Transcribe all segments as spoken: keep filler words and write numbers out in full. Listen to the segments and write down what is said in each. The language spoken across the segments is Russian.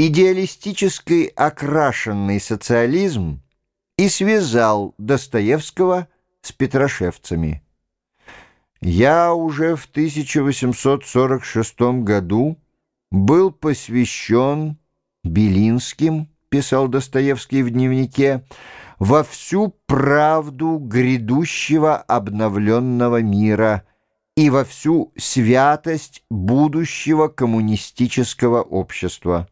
идеалистически окрашенный социализм и связал Достоевского с петрошевцами. «Я уже в тысяча восемьсот сорок шестом году был посвящен Белинским, — писал Достоевский в дневнике, — во всю правду грядущего обновленного мира и во всю святость будущего коммунистического общества.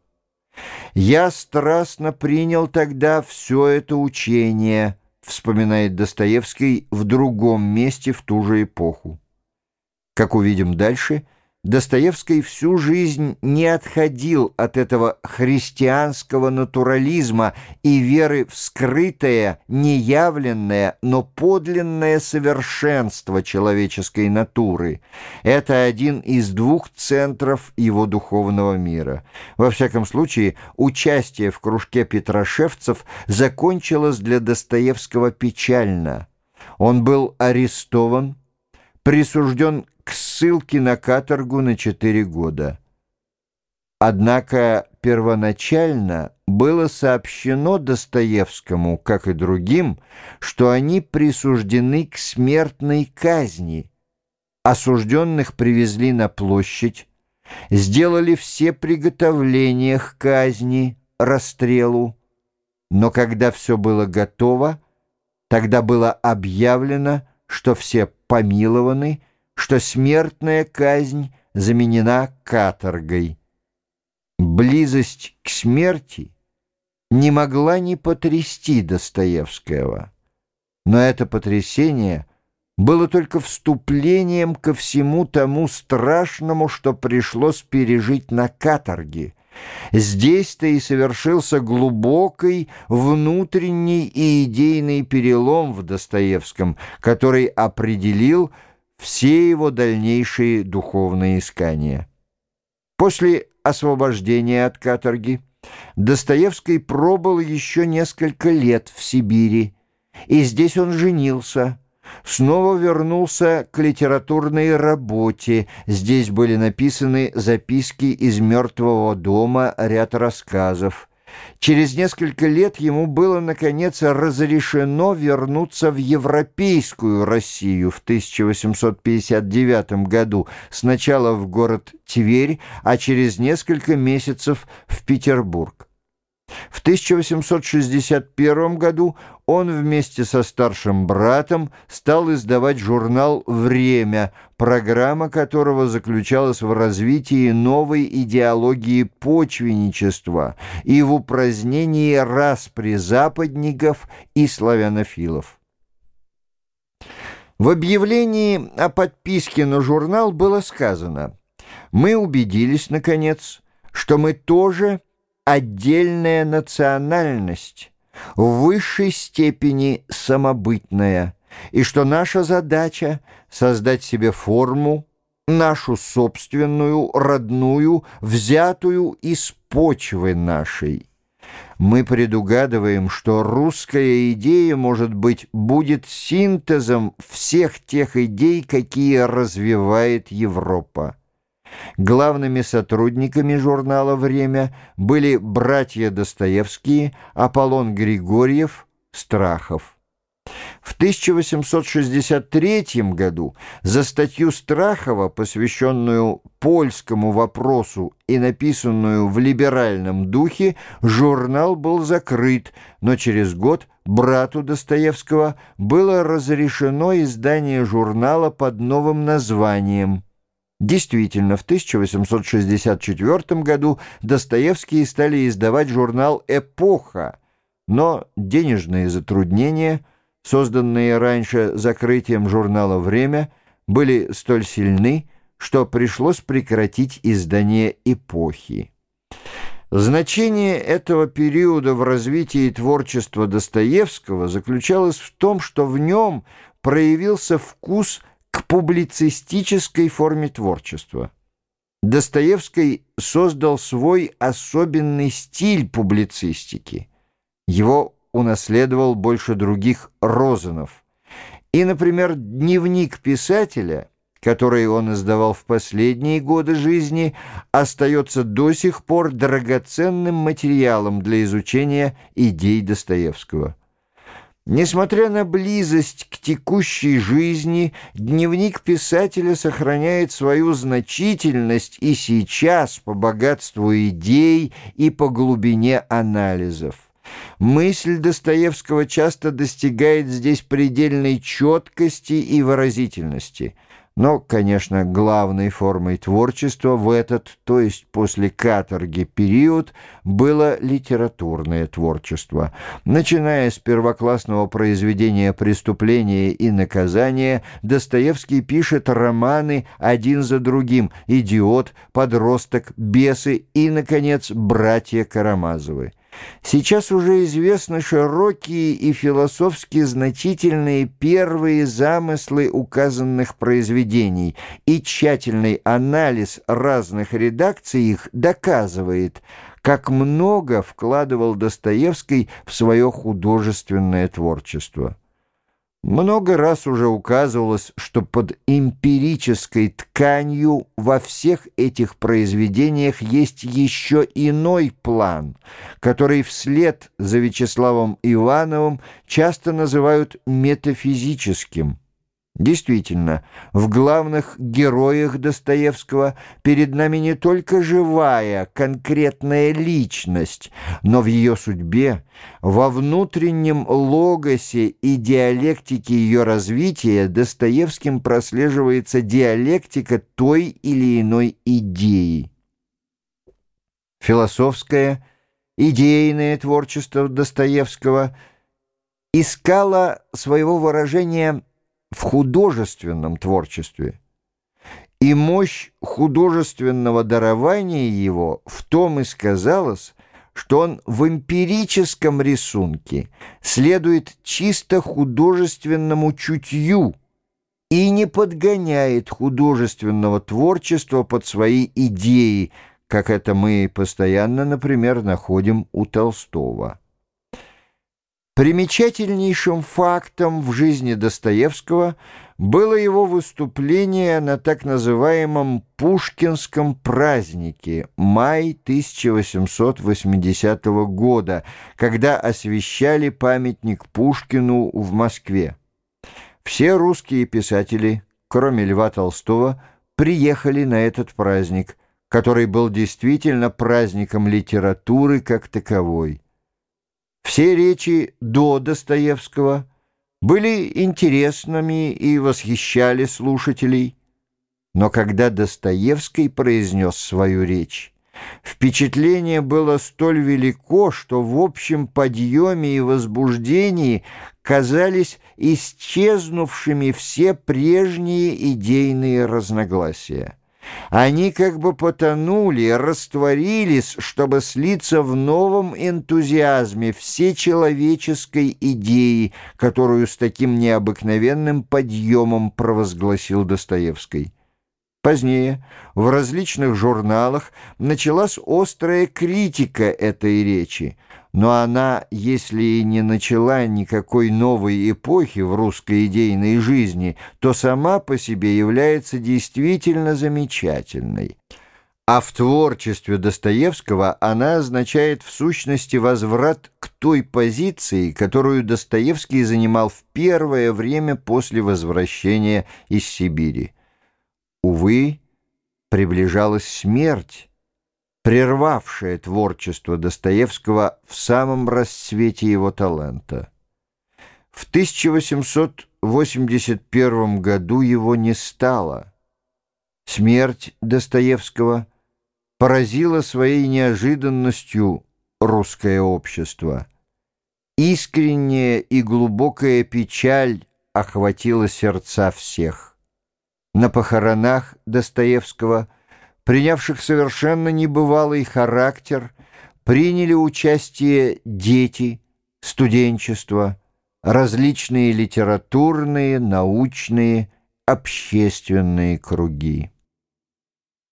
Я страстно принял тогда все это учение», — вспоминает Достоевский в другом месте в ту же эпоху. Как увидим дальше, Достоевский всю жизнь не отходил от этого христианского натурализма и веры в скрытое, неявленное, но подлинное совершенство человеческой натуры. Это один из двух центров его духовного мира. Во всяком случае, участие в кружке петрошевцев закончилось для Достоевского печально. Он был арестован, присужден к ссылке на каторгу на четыре года. Однако первоначально было сообщено Достоевскому, как и другим, что они присуждены к смертной казни. Осужденных привезли на площадь, сделали все приготовления к казни, расстрелу, но когда все было готово, тогда было объявлено, что все помилованы, что смертная казнь заменена каторгой. Близость к смерти не могла не потрясти Достоевского, но это потрясение было только вступлением ко всему тому страшному, что пришлось пережить на каторге. Здесь-то и совершился глубокий внутренний и идейный перелом в Достоевском, который определил все его дальнейшие духовные искания. После освобождения от каторги Достоевский пробыл еще несколько лет в Сибири, и здесь он женился, снова вернулся к литературной работе. Здесь были написаны записки из «Мертвого дома», ряд рассказов. Через несколько лет ему было, наконец, разрешено вернуться в европейскую Россию в тысяча восемьсот пятьдесят девятом году, сначала в город Тверь, а через несколько месяцев в Петербург. В тысяча восемьсот шестьдесят первом году он вместе со старшим братом стал издавать журнал «Время», программа которого заключалась в развитии новой идеологии почвенничества и в упразднении распри западников и славянофилов. В объявлении о подписке на журнал было сказано: «Мы убедились, наконец, что мы тоже отдельная национальность, в высшей степени самобытная, и что наша задача — создать себе форму, нашу собственную, родную, взятую из почвы нашей. Мы предугадываем, что русская идея, может быть, будет синтезом всех тех идей, какие развивает Европа. Главными сотрудниками журнала «Время» были братья Достоевские, Аполлон Григорьев, Страхов. В тысяча восемьсот шестьдесят третьем году за статью Страхова, посвященную польскому вопросу и написанную в либеральном духе, журнал был закрыт, но через год брату Достоевского было разрешено издание журнала под новым названием. Действительно, в тысяча восемьсот шестьдесят четвёртом году Достоевские стали издавать журнал «Эпоха», но денежные затруднения, созданные раньше закрытием журнала «Время», были столь сильны, что пришлось прекратить издание «Эпохи». Значение этого периода в развитии творчества Достоевского заключалось в том, что в нем проявился вкус к публицистической форме творчества. Достоевский создал свой особенный стиль публицистики. Его унаследовал больше других Розанов. И, например, дневник писателя которые он издавал в последние годы жизни, остается до сих пор драгоценным материалом для изучения идей Достоевского. Несмотря на близость к текущей жизни, дневник писателя сохраняет свою значительность и сейчас по богатству идей и по глубине анализов. Мысль Достоевского часто достигает здесь предельной четкости и выразительности. Но, конечно, главной формой творчества в этот, то есть после каторги, период было литературное творчество. Начиная с первоклассного произведения «Преступление и наказание», Достоевский пишет романы один за другим «Идиот», «Подросток», «Бесы» и, наконец, «Братья Карамазовы». Сейчас уже известны широкие и философски значительные первые замыслы указанных произведений, и тщательный анализ разных редакций их доказывает, как много вкладывал Достоевский в свое художественное творчество. Много раз уже указывалось, что под эмпирической тканью во всех этих произведениях есть еще иной план, который вслед за Вячеславом Ивановым часто называют метафизическим. Действительно, в главных героях Достоевского перед нами не только живая, конкретная личность, но в ее судьбе, во внутреннем логосе и диалектике ее развития Достоевским прослеживается диалектика той или иной идеи. Философское, идейное творчество Достоевского искало своего выражения в художественном творчестве. И мощь художественного дарования его в том и сказалась, что он в эмпирическом рисунке следует чисто художественному чутью и не подгоняет художественного творчества под свои идеи, как это мы постоянно, например, находим у Толстого. Примечательнейшим фактом в жизни Достоевского было его выступление на так называемом Пушкинском празднике май тысяча восемьсот восьмидесятого года, когда освящали памятник Пушкину в Москве. Все русские писатели, кроме Льва Толстого, приехали на этот праздник, который был действительно праздником литературы как таковой. Все речи до Достоевского были интересными и восхищали слушателей. Но когда Достоевский произнес свою речь, впечатление было столь велико, что в общем подъеме и возбуждении казались исчезнувшими все прежние идейные разногласия. Они как бы потонули, растворились, чтобы слиться в новом энтузиазме всечеловеческой идеи, которую с таким необыкновенным подъемом провозгласил Достоевский. Позднее в различных журналах началась острая критика этой речи, но она, если и не начала никакой новой эпохи в русской идейной жизни, то сама по себе является действительно замечательной. А в творчестве Достоевского она означает в сущности возврат к той позиции, которую Достоевский занимал в первое время после возвращения из Сибири. Увы, приближалась смерть, прервавшая творчество Достоевского в самом расцвете его таланта. В тысяча восемьсот восемьдесят первом году его не стало. Смерть Достоевского поразила своей неожиданностью русское общество. Искренняя и глубокая печаль охватила сердца всех. На похоронах Достоевского, принявших совершенно небывалый характер, приняли участие дети, студенчество, различные литературные, научные, общественные круги.